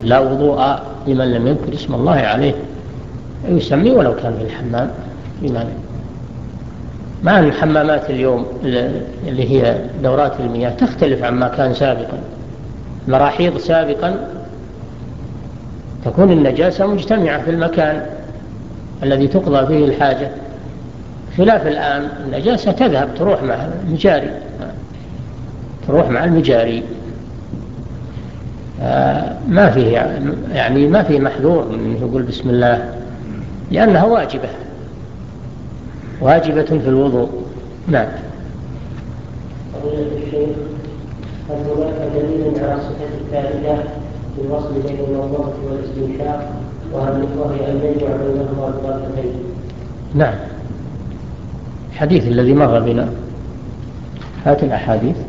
لا وضوء لمن لم يذكر اسم الله عليه، يسمي ولو كان في الحمام. بمعنى مع الحمامات اليوم اللي هي دورات المياه تختلف عما كان سابقا. مراحيض سابقا تكون النجاسة مجتمعة في المكان الذي تقضى فيه الحاجة، خلاف الآن النجاسة تذهب تروح مع المجاري. ما فيه محذور من يقول بسم الله، لأنها واجبة في الوضوء. نعم. فضيلة الشيخ، هل هناك دليل على صحة الثالثة في الوصل بين المضمضة والاستنشاق، وهي أن يجمع بينهما بطرفتين؟ نعم، الحديث الذي مر بنا، هات الأحاديث.